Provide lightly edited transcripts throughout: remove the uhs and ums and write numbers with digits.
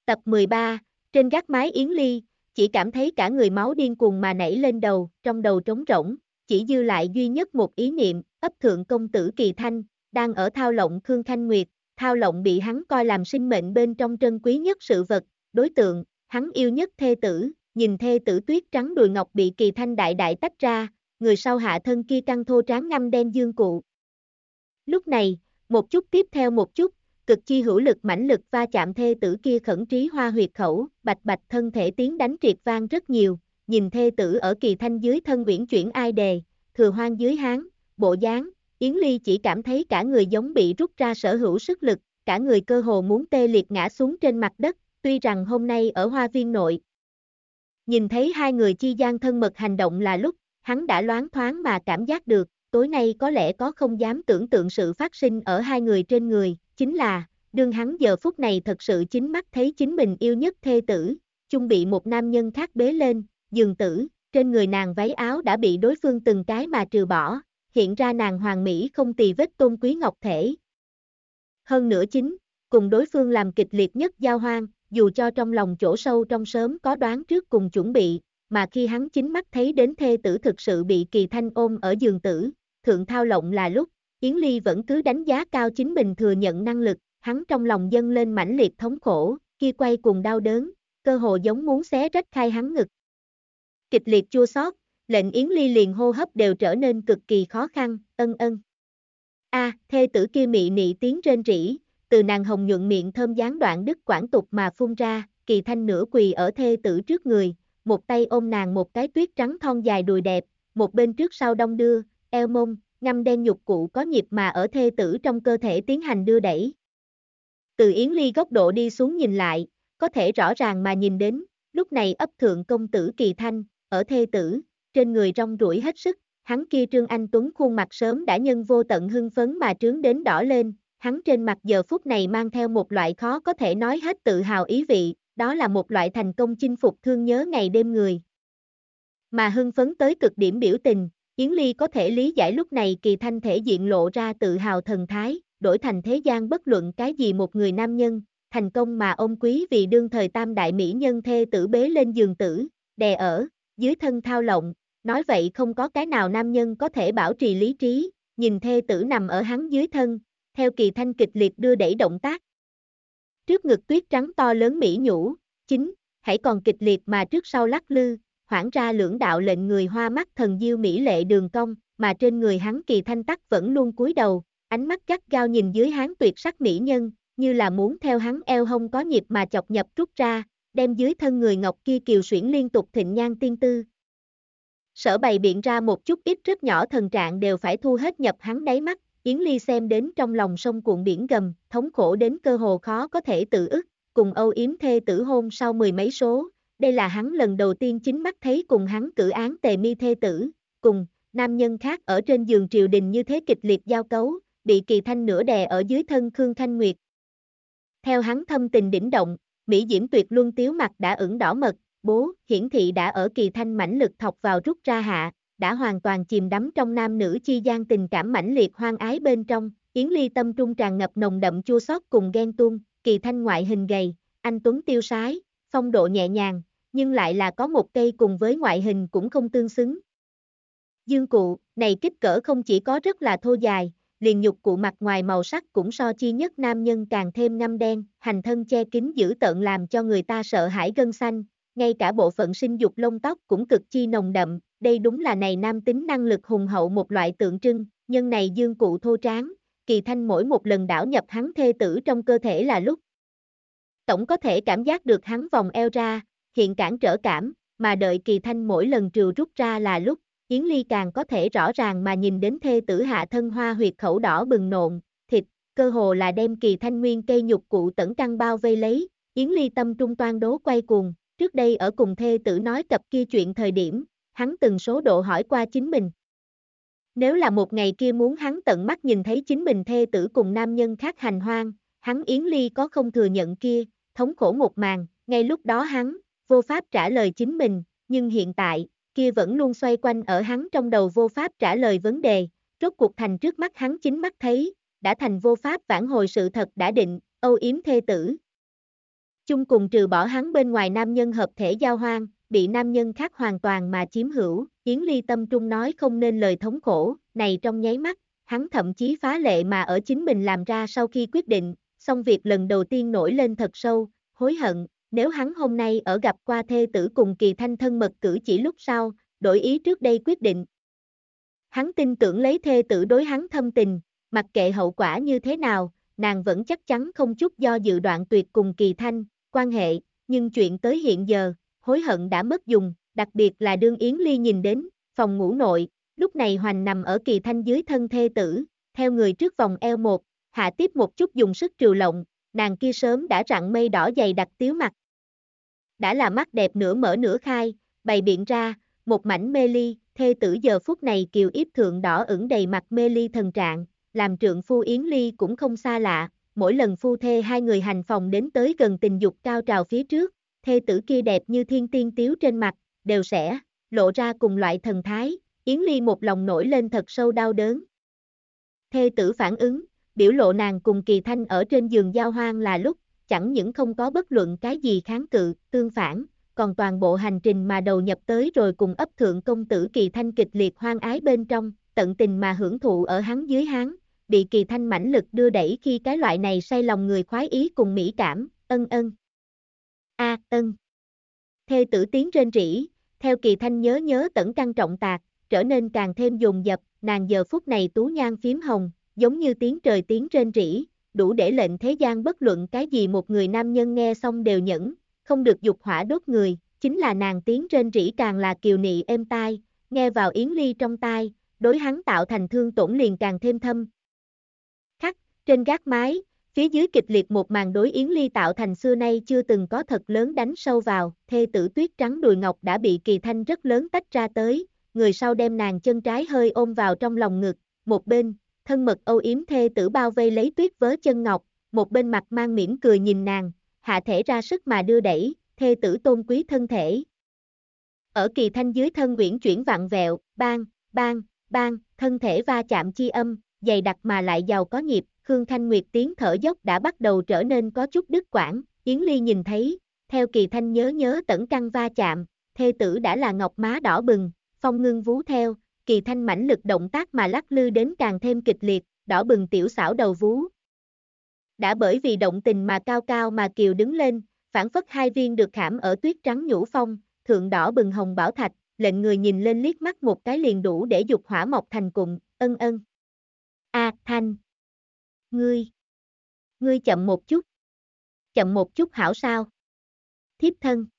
Tập 13, trên gác mái Yến Ly, chỉ cảm thấy cả người máu điên cuồng mà nảy lên đầu, trong đầu trống rỗng, chỉ dư lại duy nhất một ý niệm, ấp thượng công tử Kỳ Thanh, đang ở thao lộng Khương Khanh Nguyệt, thao lộng bị hắn coi làm sinh mệnh bên trong trân quý nhất sự vật, đối tượng, hắn yêu nhất thê tử, nhìn thê tử tuyết trắng đùi ngọc bị Kỳ Thanh đại đại tách ra, người sau hạ thân kia căng thô tráng ngăm đen dương cụ. Lúc này, một chút tiếp theo một chút, cực chi hữu lực mãnh lực va chạm thê tử kia khẩn trí hoa huyệt khẩu, bạch bạch thân thể tiếng đánh triệt vang rất nhiều, nhìn thê tử ở Kỳ Thanh dưới thân uyển chuyển ai đề, thừa hoang dưới háng, bộ dáng, Yến Ly chỉ cảm thấy cả người giống bị rút ra sở hữu sức lực, cả người cơ hồ muốn tê liệt ngã xuống trên mặt đất, tuy rằng hôm nay ở hoa viên nội. Nhìn thấy hai người chi gian thân mật hành động là lúc, hắn đã loáng thoáng mà cảm giác được, tối nay có lẽ có không dám tưởng tượng sự phát sinh ở hai người trên người, chính là, đương hắn giờ phút này thật sự chính mắt thấy chính mình yêu nhất thê tử, chung bị một nam nhân khác bế lên, giường tử, trên người nàng váy áo đã bị đối phương từng cái mà trừ bỏ, hiện ra nàng hoàng mỹ không tì vết tôn quý ngọc thể. Hơn nữa chính, cùng đối phương làm kịch liệt nhất giao hoan, dù cho trong lòng chỗ sâu trong sớm có đoán trước cùng chuẩn bị, mà khi hắn chính mắt thấy đến thê tử thực sự bị Kỳ Thanh ôm ở giường tử, thượng thao lộng là lúc, Yến Ly vẫn cứ đánh giá cao chính mình thừa nhận năng lực, hắn trong lòng dâng lên mãnh liệt thống khổ, kia quay cùng đau đớn, cơ hồ giống muốn xé rách khai hắn ngực. Kịch liệt chua xót, lệnh Yến Ly liền hô hấp đều trở nên cực kỳ khó khăn, ân ân. Thê tử kia mị nị tiếng rên rỉ, từ nàng hồng nhuận miệng thơm gián đoạn đứt quãng tục mà phun ra, Kỳ Thanh nửa quỳ ở thê tử trước người, một tay ôm nàng một cái tuyết trắng thon dài đùi đẹp, một bên trước sau đong đưa, eo mông, ngăm đen nhục cụ có nhịp mà ở thê tử trong cơ thể tiến hành đưa đẩy. Từ Yến Ly góc độ đi xuống nhìn lại, có thể rõ ràng mà nhìn đến, lúc này ấp thượng công tử Kỳ Thanh, ở thê tử, trên người rong ruổi hết sức, hắn kia trương anh tuấn khuôn mặt sớm đã nhân vô tận hưng phấn mà trướng đến đỏ lên, hắn trên mặt giờ phút này mang theo một loại khó có thể nói hết tự hào ý vị, đó là một loại thành công chinh phục thương nhớ ngày đêm người. Mà hưng phấn tới cực điểm biểu tình, Yến Ly có thể lý giải lúc này Kỳ Thanh thể diện lộ ra tự hào thần thái, đổi thành thế gian bất luận cái gì một người nam nhân, thành công mà ôm quý vì đương thời tam đại mỹ nhân thê tử bế lên giường tử, đè ở, dưới thân thao lộng, nói vậy không có cái nào nam nhân có thể bảo trì lý trí, nhìn thê tử nằm ở hắn dưới thân, theo Kỳ Thanh kịch liệt đưa đẩy động tác. Trước ngực tuyết trắng to lớn mỹ nhũ, chính, hãy còn kịch liệt mà trước sau lắc lư, hoảng ra lưỡng đạo lệnh người hoa mắt thần diêu mỹ lệ đường cong, mà trên người hắn Kỳ Thanh tắc vẫn luôn cúi đầu, ánh mắt gắt gao nhìn dưới hắn tuyệt sắc mỹ nhân, như là muốn theo hắn eo hông có nhịp mà chọc nhập rút ra, đem dưới thân người ngọc kia kiều xuyển liên tục thịnh nhan tiên tư. Sở bày biện ra một chút ít rất nhỏ thần trạng đều phải thu hết nhập hắn đáy mắt, Yến Ly xem đến trong lòng sông cuộn biển gầm, thống khổ đến cơ hồ khó có thể tự ức, cùng âu yếm thê tử hôn sau mười mấy số, đây là hắn lần đầu tiên chính mắt thấy cùng hắn cử án tề mi thê tử, cùng, nam nhân khác ở trên giường triều đình như thế kịch liệt giao cấu, bị Kỳ Thanh nửa đè ở dưới thân Khương Khanh Nguyệt. Theo hắn thâm tình đỉnh động, mỹ diễm tuyệt luân tiếu mặt đã ửng đỏ mật, bố, hiển thị đã ở Kỳ Thanh mãnh lực thọc vào rút ra hạ, đã hoàn toàn chìm đắm trong nam nữ chi gian tình cảm mãnh liệt hoang ái bên trong, Yến Ly tâm trung tràn ngập nồng đậm chua xót cùng ghen tuông, Kỳ Thanh ngoại hình gầy, anh tuấn tiêu sái, phong độ nhẹ nhàng, nhưng lại là có một cây cùng với ngoại hình cũng không tương xứng. Dương cụ, này kích cỡ không chỉ có rất là thô dài, liền nhục cụ mặt ngoài màu sắc cũng so chi nhất nam nhân càng thêm ngăm đen, hành thân che kín dữ tợn làm cho người ta sợ hãi gân xanh, ngay cả bộ phận sinh dục lông tóc cũng cực chi nồng đậm, đây đúng là này nam tính năng lực hùng hậu một loại tượng trưng, nhân này dương cụ thô tráng, Kỳ Thanh mỗi một lần đảo nhập hắn thê tử trong cơ thể là lúc. Tổng có thể cảm giác được hắn vòng eo ra, hiện cản trở cảm, mà đợi Kỳ Thanh mỗi lần trừ rút ra là lúc, Yến Ly càng có thể rõ ràng mà nhìn đến thê tử hạ thân hoa huyệt khẩu đỏ bừng nộn, thịt, cơ hồ là đem Kỳ Thanh nguyên cây nhục cụ tẩn căng bao vây lấy, Yến Ly tâm trung toan đố quay cuồng, trước đây ở cùng thê tử nói cập kia chuyện thời điểm, hắn từng số độ hỏi qua chính mình. Nếu là một ngày kia muốn hắn tận mắt nhìn thấy chính mình thê tử cùng nam nhân khác hành hoang, hắn Yến Ly có không thừa nhận kia, thống khổ một màn, ngay lúc đó hắn, vô pháp trả lời chính mình, nhưng hiện tại, kia vẫn luôn xoay quanh ở hắn trong đầu vô pháp trả lời vấn đề, rốt cuộc thành trước mắt hắn chính mắt thấy, đã thành vô pháp vãn hồi sự thật đã định, âu yếm thê tử. Chung cùng trừ bỏ hắn bên ngoài nam nhân hợp thể giao hoang, bị nam nhân khác hoàn toàn mà chiếm hữu, Yến Ly tâm trung nói không nên lời thống khổ, này trong nháy mắt, hắn thậm chí phá lệ mà ở chính mình làm ra sau khi quyết định, xong việc lần đầu tiên nổi lên thật sâu, hối hận, nếu hắn hôm nay ở gặp qua thê tử cùng Kỳ Thanh thân mật cử chỉ lúc sau, đổi ý trước đây quyết định. Hắn tin tưởng lấy thê tử đối hắn thâm tình, mặc kệ hậu quả như thế nào, nàng vẫn chắc chắn không chút do dự đoạn tuyệt cùng Kỳ Thanh, quan hệ, nhưng chuyện tới hiện giờ, hối hận đã mất dùng, đặc biệt là đương Yến Ly nhìn đến, phòng ngủ nội, lúc này Hoành nằm ở Kỳ Thanh dưới thân thê tử, theo người trước vòng eo một, hạ tiếp một chút dùng sức trừ lộng, nàng kia sớm đã rặn mây đỏ dày đặc tiếu mặt. Đã là mắt đẹp nửa mở nửa khai, bày biện ra, một mảnh mê ly, thê tử giờ phút này kiều yếp thượng đỏ ửng đầy mặt mê ly thần trạng, làm trượng phu Yến Ly cũng không xa lạ, mỗi lần phu thê hai người hành phòng đến tới gần tình dục cao trào phía trước, thê tử kia đẹp như thiên tiên tiếu trên mặt, đều sẽ lộ ra cùng loại thần thái, Yến Ly một lòng nổi lên thật sâu đau đớn. Thê tử phản ứng, biểu lộ nàng cùng Kỳ Thanh ở trên giường giao hoang là lúc, chẳng những không có bất luận cái gì kháng cự, tương phản, còn toàn bộ hành trình mà đầu nhập tới rồi cùng ấp thượng công tử Kỳ Thanh kịch liệt hoang ái bên trong, tận tình mà hưởng thụ ở hắn dưới hắn, bị Kỳ Thanh mãnh lực đưa đẩy khi cái loại này say lòng người khoái ý cùng mỹ cảm, ân ân. Ân. Thê tử tiếng rên rỉ, theo Kỳ Thanh nhớ tẩn căn trọng tạc, trở nên càng thêm dồn dập, nàng giờ phút này tú nhan phím hồng, giống như tiếng trời tiếng rên rỉ, đủ để lệnh thế gian bất luận cái gì một người nam nhân nghe xong đều nhẫn, không được dục hỏa đốt người, chính là nàng tiếng rên rỉ càng là kiều nị êm tai, nghe vào Yến Ly trong tai, đối hắn tạo thành thương tổn liền càng thêm thâm. Khắc, trên gác mái, phía dưới kịch liệt một màn đối Yến Ly tạo thành xưa nay chưa từng có thật lớn đánh sâu vào, thê tử tuyết trắng đùi ngọc đã bị Kỳ Thanh rất lớn tách ra tới, người sau đem nàng chân trái hơi ôm vào trong lòng ngực, một bên, thân mật âu yếm thê tử bao vây lấy tuyết vớ chân ngọc, một bên mặt mang mỉm cười nhìn nàng, hạ thể ra sức mà đưa đẩy, thê tử tôn quý thân thể. Ở Kỳ Thanh dưới thân uyển chuyển vặn vẹo, bang, thân thể va chạm chi âm, dày đặc mà lại giàu có nhịp, Khương Thanh Nguyệt tiếng thở dốc đã bắt đầu trở nên có chút đứt quãng, Yến Ly nhìn thấy, theo Kỳ Thanh nhớ tẩn căn va chạm, thê tử đã là ngọc má đỏ bừng, phong ngưng vú theo, Kỳ Thanh mãnh lực động tác mà lắc lư đến càng thêm kịch liệt, đỏ bừng tiểu xảo đầu vú. Đã bởi vì động tình mà cao cao mà kiều đứng lên, phản phất hai viên được khảm ở tuyết trắng nhũ phong, thượng đỏ bừng hồng bảo thạch, lệnh người nhìn lên liếc mắt một cái liền đủ để dục hỏa mọc thành cụm, ân. Thanh. Ngươi chậm một chút hảo sao? Thiếp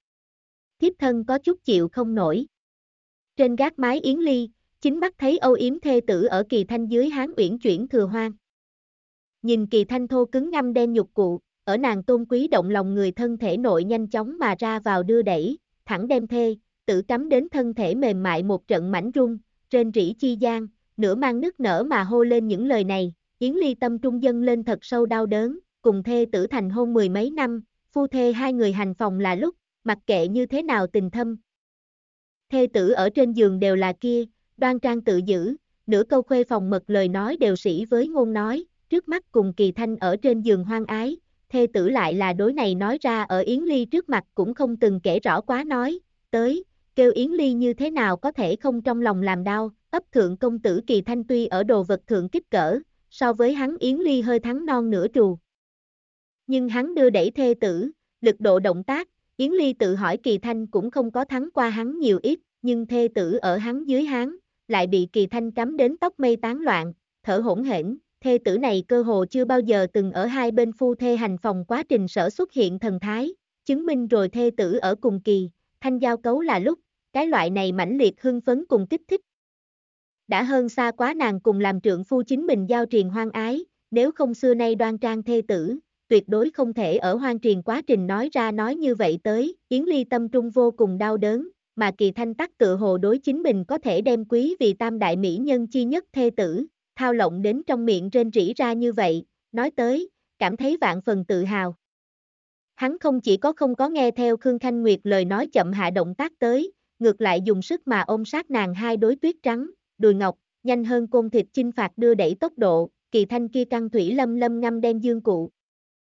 thân có chút chịu không nổi. Trên gác mái Yến Ly, chính mắt thấy âu yếm thê tử ở Kỳ Thanh dưới háng uyển chuyển thừa hoang. Nhìn Kỳ Thanh thô cứng ngăm đen nhục cụ, ở nàng tôn quý động lòng người thân thể nội nhanh chóng mà ra vào đưa đẩy, thẳng đem thê, tử cắm đến thân thể mềm mại một trận mảnh rung, rên rỉ chi gian, nửa mang nức nở mà hô lên những lời này, Yến Ly tâm trung dâng lên thật sâu đau đớn, cùng thê tử thành hôn mười mấy năm, phu thê hai người hành phòng là lúc, mặc kệ như thế nào tình thâm. Thê tử ở trên giường đều là kia, đoan trang tự giữ, nửa câu khuê phòng mật lời nói đều sĩ với ngôn nói, trước mắt cùng Kỳ Thanh ở trên giường hoang ái, thê tử lại là đối này nói ra ở Yến Ly trước mặt cũng không từng kể rõ quá nói, tới, kêu Yến Ly như thế nào có thể không trong lòng làm đau, ấp thượng công tử Kỳ Thanh tuy ở đồ vật thượng kích cỡ, so với hắn Yến Ly hơi thắng non nửa trù. Nhưng hắn đưa đẩy thê tử, lực độ động tác, Yến Ly tự hỏi Kỳ Thanh cũng không có thắng qua hắn nhiều ít, nhưng thê tử ở hắn dưới hắn, lại bị Kỳ Thanh cắm đến tóc mây tán loạn, thở hỗn hển, thê tử này cơ hồ chưa bao giờ từng ở hai bên phu thê hành phòng quá trình sở xuất hiện thần thái, chứng minh rồi thê tử ở cùng Kỳ Thanh giao cấu là lúc, cái loại này mãnh liệt hưng phấn cùng kích thích. Đã hơn xa quá nàng cùng làm trượng phu chính mình giao triền hoang ái, nếu không xưa nay đoan trang thê tử, tuyệt đối không thể ở hoang triền quá trình nói ra nói như vậy tới, Yến Ly tâm trung vô cùng đau đớn, mà Kỳ Thanh tắc tự hồ đối chính mình có thể đem quý vì tam đại mỹ nhân chi nhất thê tử, thao lộng đến trong miệng rên rỉ ra như vậy, nói tới, cảm thấy vạn phần tự hào. Hắn không chỉ có không có nghe theo Khương Thanh Nguyệt lời nói chậm hạ động tác tới, ngược lại dùng sức mà ôm sát nàng hai đối tuyết trắng, đùi ngọc, nhanh hơn côn thịt chinh phạt đưa đẩy tốc độ, Kỳ Thanh kia căng thủy lâm ngâm đen dương cụ.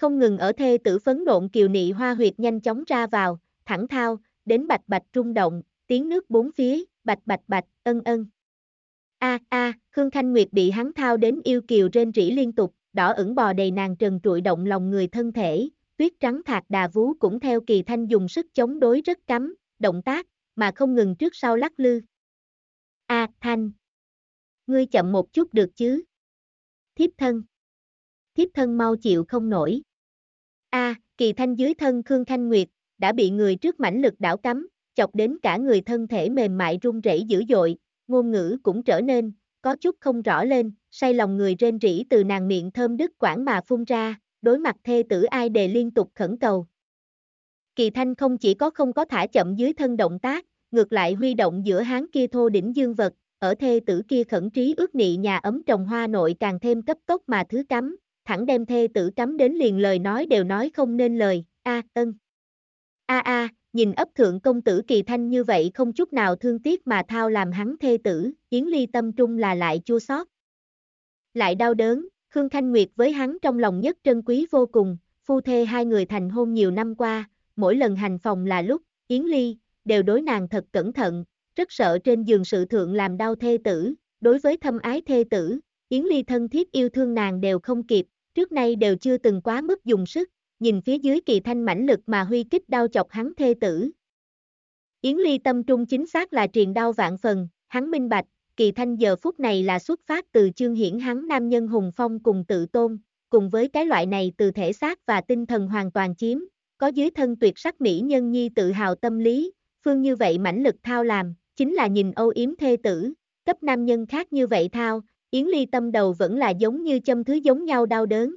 Không ngừng ở thê tử phấn nộn kiều nị hoa huyệt nhanh chóng ra vào, thẳng thao, đến bạch bạch rung động, tiếng nước bốn phía, bạch bạch bạch, ân ân. Khương Khanh Nguyệt bị hắn thao đến yêu kiều rên rỉ liên tục, đỏ ửng bò đầy nàng trần trụi động lòng người thân thể, tuyết trắng thạc đà vú cũng theo Kỳ Thanh dùng sức chống đối rất cắm, động tác, mà không ngừng trước sau lắc lư. Thanh, ngươi chậm một chút được chứ? Thiếp thân mau chịu không nổi. Kỳ Thanh dưới thân Khương Khanh Nguyệt, đã bị người trước mãnh lực đảo cắm, chọc đến cả người thân thể mềm mại run rẩy dữ dội, ngôn ngữ cũng trở nên, có chút không rõ lên, say lòng người rên rỉ từ nàng miệng thơm đứt quãng mà phun ra, đối mặt thê tử ai đề liên tục khẩn cầu. Kỳ Thanh không chỉ không có thả chậm dưới thân động tác, ngược lại huy động giữa háng kia thô đỉnh dương vật, ở thê tử kia khẩn trí ước nị nhà ấm trồng hoa nội càng thêm cấp tốc mà thứ cắm, thẳng đem thê tử cắm đến liền lời nói đều nói không nên lời, nhìn ấp thượng công tử Kỳ Thanh như vậy không chút nào thương tiếc mà thao làm hắn thê tử, Yến Ly tâm trung là lại chua xót. Lại đau đớn, Khương Khanh Nguyệt với hắn trong lòng nhất trân quý vô cùng, phu thê hai người thành hôn nhiều năm qua, mỗi lần hành phòng là lúc, Yến Ly, đều đối nàng thật cẩn thận, rất sợ trên giường sự thượng làm đau thê tử, đối với thâm ái thê tử, Yến Ly thân thiết yêu thương nàng đều không kịp, trước nay đều chưa từng quá mức dùng sức, nhìn phía dưới Kỳ Thanh mãnh lực mà huy kích đau chọc hắn thê tử. Yến Ly tâm trung chính xác là triền đau vạn phần, hắn minh bạch, Kỳ Thanh giờ phút này là xuất phát từ chương hiển hắn nam nhân hùng phong cùng tự tôn, cùng với cái loại này từ thể xác và tinh thần hoàn toàn chiếm, có dưới thân tuyệt sắc mỹ nhân nhi tự hào tâm lý, phương như vậy mãnh lực thao làm, chính là nhìn âu yếm thê tử, cấp nam nhân khác như vậy thao, Yến Ly tâm đầu vẫn là giống như châm thứ giống nhau đau đớn.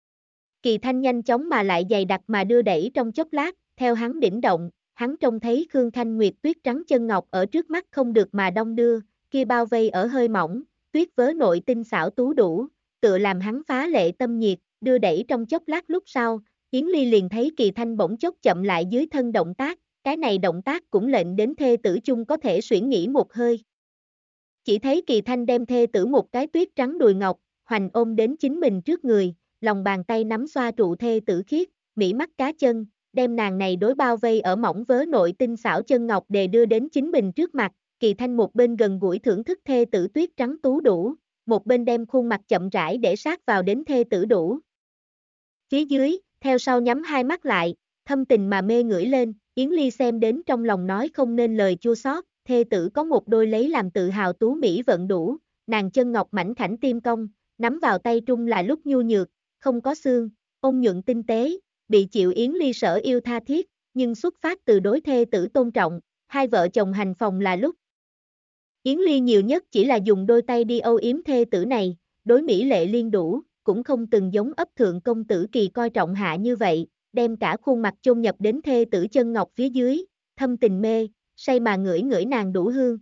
Kỳ Thanh nhanh chóng mà lại dày đặc mà đưa đẩy trong chốc lát, theo hắn đỉnh động, hắn trông thấy Khương Khanh Nguyệt tuyết trắng chân ngọc ở trước mắt không được mà đong đưa, kia bao vây ở hơi mỏng, tuyết vớ nội tinh xảo tú đủ, tựa làm hắn phá lệ tâm nhiệt, đưa đẩy trong chốc lát lúc sau, Yến Ly liền thấy Kỳ Thanh bỗng chốc chậm lại dưới thân động tác, cái này động tác cũng lệnh đến thê tử chung có thể xuyển nghỉ một hơi. Chỉ thấy Kỳ Thanh đem thê tử một cái tuyết trắng đùi ngọc, hoành ôm đến chính mình trước người, lòng bàn tay nắm xoa trụ thê tử khiết, mỹ mắt cá chân, đem nàng này đối bao vây ở mỏng vớ nội tinh xảo chân ngọc đề đưa đến chính mình trước mặt, Kỳ Thanh một bên gần gũi thưởng thức thê tử tuyết trắng tú đủ, một bên đem khuôn mặt chậm rãi để sát vào đến thê tử đủ. Phía dưới, theo sau nhắm hai mắt lại, thâm tình mà mê ngửi lên, Yến Ly xem đến trong lòng nói không nên lời chua xót, thê tử có một đôi lấy làm tự hào tú mỹ vận đủ, nàng chân ngọc mảnh khảnh tim cong, nắm vào tay trung là lúc nhu nhược, không có xương, ôn nhuận tinh tế, bị chịu Yến Ly sở yêu tha thiết, nhưng xuất phát từ đối thê tử tôn trọng, hai vợ chồng hành phòng là lúc. Yến Ly nhiều nhất chỉ là dùng đôi tay đi âu yếm thê tử này, đối mỹ lệ liên đủ, cũng không từng giống ấp thượng công tử Kỳ coi trọng hạ như vậy, đem cả khuôn mặt chôn nhập đến thê tử chân ngọc phía dưới, thâm tình mê, say mà ngửi ngửi nàng đủ hương,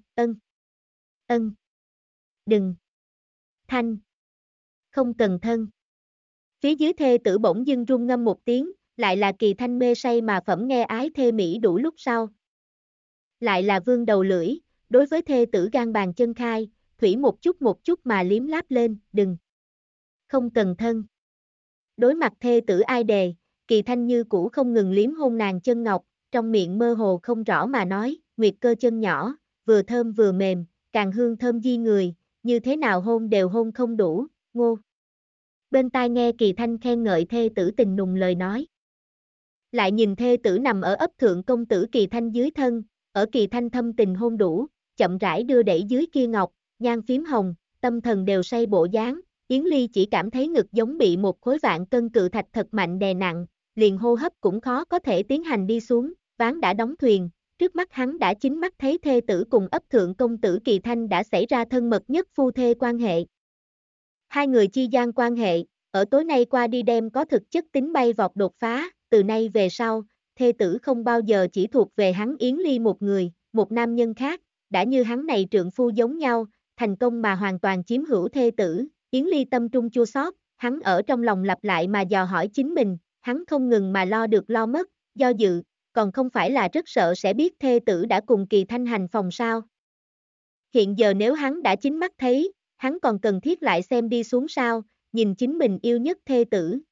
đừng, Thanh, không cần thân. Phía dưới thê tử bỗng dưng rung ngâm một tiếng, lại là Kỳ Thanh mê say mà phẩm nghe ái thê mỹ đủ lúc sau. Lại là vương đầu lưỡi, đối với thê tử gan bàn chân khai, thủy một chút mà liếm láp lên, đừng, không cần thân. Đối mặt thê tử ai đề, Kỳ Thanh như cũ không ngừng liếm hôn nàng chân ngọc, trong miệng mơ hồ không rõ mà nói, nguyệt cơ chân nhỏ, vừa thơm vừa mềm, càng hương thơm di người, như thế nào hôn đều hôn không đủ, ngô. Bên tai nghe Kỳ Thanh khen ngợi thê tử tình nùng lời nói. Lại nhìn thê tử nằm ở ấp thượng công tử Kỳ Thanh dưới thân, ở Kỳ Thanh thâm tình hôn đủ, chậm rãi đưa đẩy dưới kia ngọc, nhan phím hồng, tâm thần đều say bộ dáng, Yến Ly chỉ cảm thấy ngực giống bị một khối vạn cân cự thạch thật mạnh đè nặng, liền hô hấp cũng khó có thể tiến hành đi xuống, ván đã đóng thuyền, trước mắt hắn đã chính mắt thấy thê tử cùng ấp thượng công tử Kỳ Thanh đã xảy ra thân mật nhất phu thê quan hệ. Hai người chi gian quan hệ, ở tối nay qua đi đem có thực chất tính bay vọt đột phá, từ nay về sau, thê tử không bao giờ chỉ thuộc về hắn Yến Ly một người, một nam nhân khác, đã như hắn này trượng phu giống nhau, thành công mà hoàn toàn chiếm hữu thê tử, Yến Ly tâm trung chua xót, hắn ở trong lòng lặp lại mà dò hỏi chính mình, hắn không ngừng mà lo được lo mất, do dự, còn không phải là rất sợ sẽ biết thê tử đã cùng Kỳ Thanh hành phòng sao. Hiện giờ nếu hắn đã chính mắt thấy, hắn còn cần thiết lại xem đi xuống sao, nhìn chính mình yêu nhất thê tử,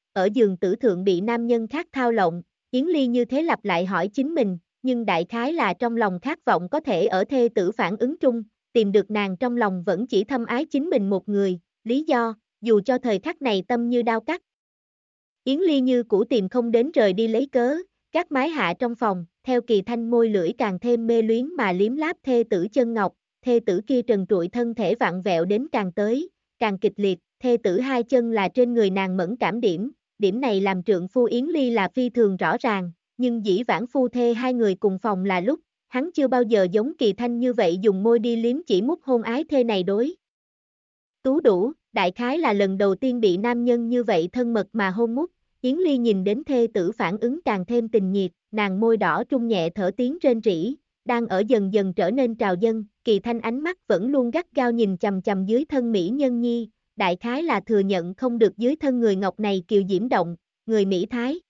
ở giường tử thượng bị nam nhân khác thao lộng, Yến Ly như thế lặp lại hỏi chính mình, nhưng đại khái là trong lòng khát vọng có thể ở thê tử phản ứng trung, tìm được nàng trong lòng vẫn chỉ thâm ái chính mình một người, lý do, dù cho thời khắc này tâm như đao cắt. Yến Ly như cũ tìm không đến rời đi lấy cớ, các mái hạ trong phòng, theo Kỳ Thanh môi lưỡi càng thêm mê luyến mà liếm láp thê tử chân ngọc, thê tử kia trần trụi thân thể vặn vẹo đến càng tới, càng kịch liệt, thê tử hai chân là trên người nàng mẫn cảm điểm này làm trượng phu Yến Ly là phi thường rõ ràng, nhưng dĩ vãng phu thê hai người cùng phòng là lúc, hắn chưa bao giờ giống Kỳ Thanh như vậy dùng môi đi liếm chỉ mút hôn ái thê này đối. Tú đủ, đại khái là lần đầu tiên bị nam nhân như vậy thân mật mà hôn mút, Yến Ly nhìn đến thê tử phản ứng càng thêm tình nhiệt, nàng môi đỏ trung nhẹ thở tiếng rên rỉ, đang ở dần dần trở nên trào dâng, Kỳ Thanh ánh mắt vẫn luôn gắt gao nhìn chằm chằm dưới thân mỹ nhân nhi, đại khái là thừa nhận không được dưới thân người ngọc này kiều diễm động, người Mỹ Thái.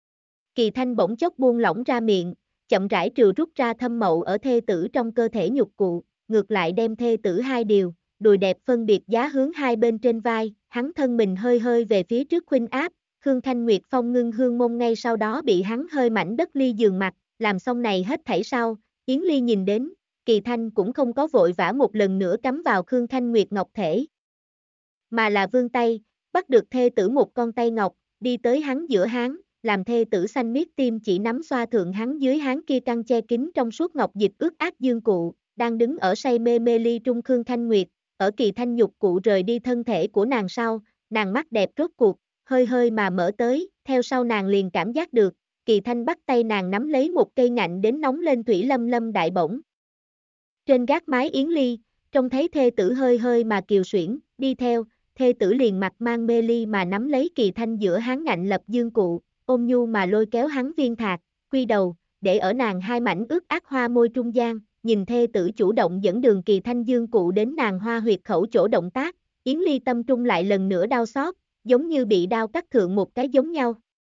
Kỳ Thanh bỗng chốc buông lỏng ra miệng, chậm rãi trừ rút ra thâm mậu ở thê tử trong cơ thể nhục cụ, ngược lại đem thê tử hai điều, đùi đẹp phân biệt giá hướng hai bên trên vai, hắn thân mình hơi hơi về phía trước khuynh áp, Khương Thanh Nguyệt Phong ngưng hương môn ngay sau đó bị hắn hơi mảnh đất ly giường mặt, làm xong này hết thảy sau, Yến Ly nhìn đến, Kỳ Thanh cũng không có vội vã một lần nữa cắm vào Khương Thanh Nguyệt ngọc thể, mà là vươn tay, bắt được thê tử một con tay ngọc, đi tới hắn giữa háng, làm thê tử xanh miết tim chỉ nắm xoa thượng hắn dưới háng kia căng che kín trong suốt ngọc dịch ướt át dương cụ, đang đứng ở say mê mê ly trung Khương Thanh Nguyệt, ở Kỳ Thanh nhục cụ rời đi thân thể của nàng sau, nàng mắt đẹp rốt cuộc, hơi hơi mà mở tới, theo sau nàng liền cảm giác được, Kỳ Thanh bắt tay nàng nắm lấy một cây ngạnh đến nóng lên thủy lâm lâm đại bổng. Trên gác mái Yến Ly, trông thấy thê tử hơi hơi mà kiều xuyển, đi theo, thê tử liền mặt mang mê ly mà nắm lấy Kỳ Thanh giữa háng ngạnh lập dương cụ, ôm nhu mà lôi kéo hắn viên thạc, quy đầu, để ở nàng hai mảnh ướt át hoa môi trung gian, nhìn thê tử chủ động dẫn đường Kỳ Thanh dương cụ đến nàng hoa huyệt khẩu chỗ động tác, Yến Ly tâm trung lại lần nữa đau xót, giống như bị đao cắt thượng một cái giống nhau.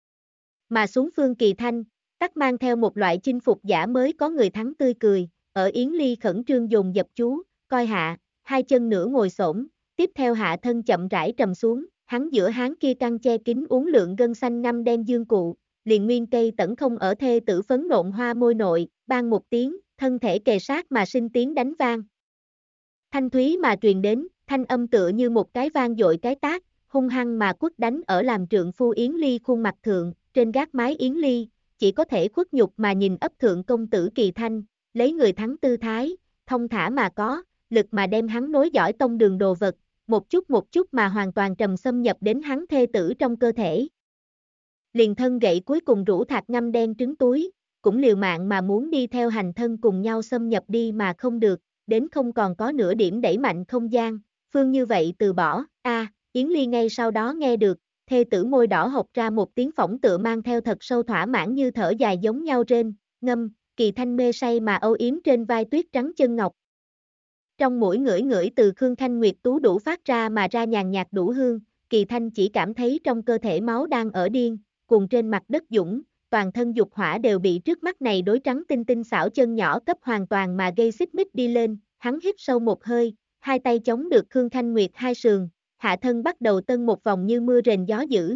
Mà xuống phương Kỳ Thanh, tắc mang theo một loại chinh phục giả mới có người thắng tươi cười, ở Yến Ly khẩn trương dồn dập chú, coi hạ, hai chân nửa ngồi xổm, tiếp theo hạ thân chậm rãi trầm xuống, hắn giữa háng kia căng che kín uốn lượn gân xanh ngăm đen dương cụ, liền nguyên cây tẩn không ở thê tử phấn nộn hoa môi nội, ban một tiếng, thân thể kề sát mà sinh tiếng đánh vang. Thanh thúy mà truyền đến, thanh âm tựa như một cái vang dội cái tát, hung hăng mà quất đánh ở làm trượng phu Yến Ly khuôn mặt thượng, trên gác mái Yến Ly, chỉ có thể khuất nhục mà nhìn ấp thượng công tử Kỳ Thanh, lấy người thắng tư thái, thông thả mà có, lực mà đem hắn nối dõi tông đường đồ vật, một chút mà hoàn toàn trầm xâm nhập đến hắn thê tử trong cơ thể. Liền thân gậy cuối cùng rũ thạc ngâm đen trứng túi, cũng liều mạng mà muốn đi theo hành thân cùng nhau xâm nhập đi mà không được, đến không còn có nửa điểm đẩy mạnh không gian, phương như vậy từ bỏ, Yến Ly ngay sau đó nghe được, thê tử môi đỏ hộc ra một tiếng phỏng tựa mang theo thật sâu thỏa mãn như thở dài giống nhau trên, ngâm, Kỳ Thanh mê say mà âu yếm trên vai tuyết trắng chân ngọc. Trong mũi ngửi ngửi từ Khương Thanh Nguyệt tú đủ phát ra mà ra nhàn nhạt đủ hương, Kỳ Thanh chỉ cảm thấy trong cơ thể máu đang ở điên, cùng trên mặt đất dũng, toàn thân dục hỏa đều bị trước mắt này đối trắng tinh tinh xảo chân nhỏ cấp hoàn toàn mà gây xích mích đi lên, hắn hít sâu một hơi, hai tay chống được Khương Thanh Nguyệt hai sườn, hạ thân bắt đầu tân một vòng như mưa rền gió dữ.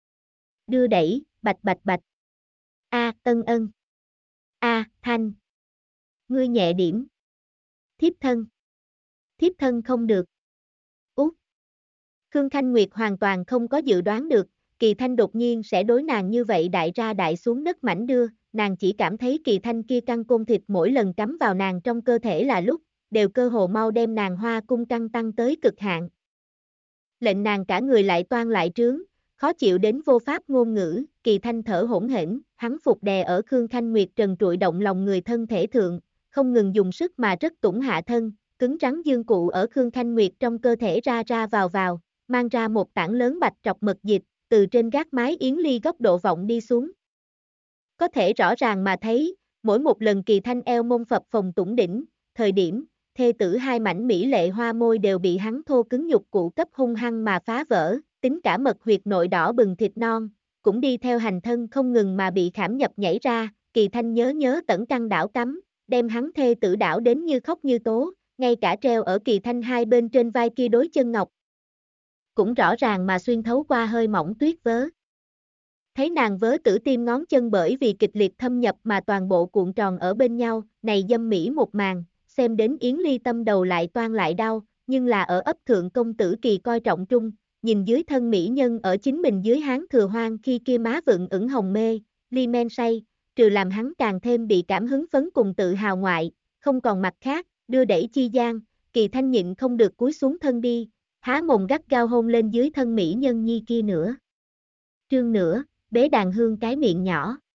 Đưa đẩy, bạch bạch bạch. Tân ân. Thanh. Ngươi nhẹ điểm. Thiếp thân. Thiếp thân không được. Út. Khương Thanh Nguyệt hoàn toàn không có dự đoán được, Kỳ Thanh đột nhiên sẽ đối nàng như vậy đại ra đại xuống đất mảnh đưa, nàng chỉ cảm thấy Kỳ Thanh kia căng côn thịt mỗi lần cắm vào nàng trong cơ thể là lúc, đều cơ hồ mau đem nàng hoa cung căng tăng tới cực hạn. Lệnh nàng cả người lại toan lại trướng, khó chịu đến vô pháp ngôn ngữ, Kỳ Thanh thở hỗn hển, hắn phục đè ở Khương Thanh Nguyệt trần trụi động lòng người thân thể thượng, không ngừng dùng sức mà rất tủng hạ thân, cứng rắn dương cụ ở Khương Thanh Nguyệt trong cơ thể ra ra vào, mang ra một tảng lớn bạch trọc mật dịch, từ trên gác mái Yến Ly góc độ vọng đi xuống. Có thể rõ ràng mà thấy, mỗi một lần Kỳ Thanh eo mông phập phồng tủng đỉnh, thời điểm, thê tử hai mảnh mỹ lệ hoa môi đều bị hắn thô cứng nhục cụ cấp hung hăng mà phá vỡ, tính cả mật huyệt nội đỏ bừng thịt non, cũng đi theo hành thân không ngừng mà bị khảm nhập nhảy ra, Kỳ Thanh nhớ tẩn căng đảo cắm, đem hắn thê tử đảo đến như khóc như tố, ngay cả treo ở Kỳ Thanh hai bên trên vai kia đối chân ngọc. Cũng rõ ràng mà xuyên thấu qua hơi mỏng tuyết vớ. Thấy nàng vớ tử tim ngón chân bởi vì kịch liệt thâm nhập mà toàn bộ cuộn tròn ở bên nhau, này dâm mỹ một màn, xem đến Yến Ly tâm đầu lại toan lại đau, nhưng là ở ấp thượng công tử Kỳ coi trọng trung, nhìn dưới thân mỹ nhân ở chính mình dưới hán thừa hoang khi kia má vựng ửng hồng mê, ly men say, trừ làm hắn càng thêm bị cảm hứng phấn cùng tự hào ngoại, không còn mặt khác, đưa đẩy chi gian, Kỳ Thanh nhịn không được cúi xuống thân đi, há mồm gắt gao hôn lên dưới thân mỹ nhân nhi kia nữa. Trương nữa, bế đàn hương cái miệng nhỏ.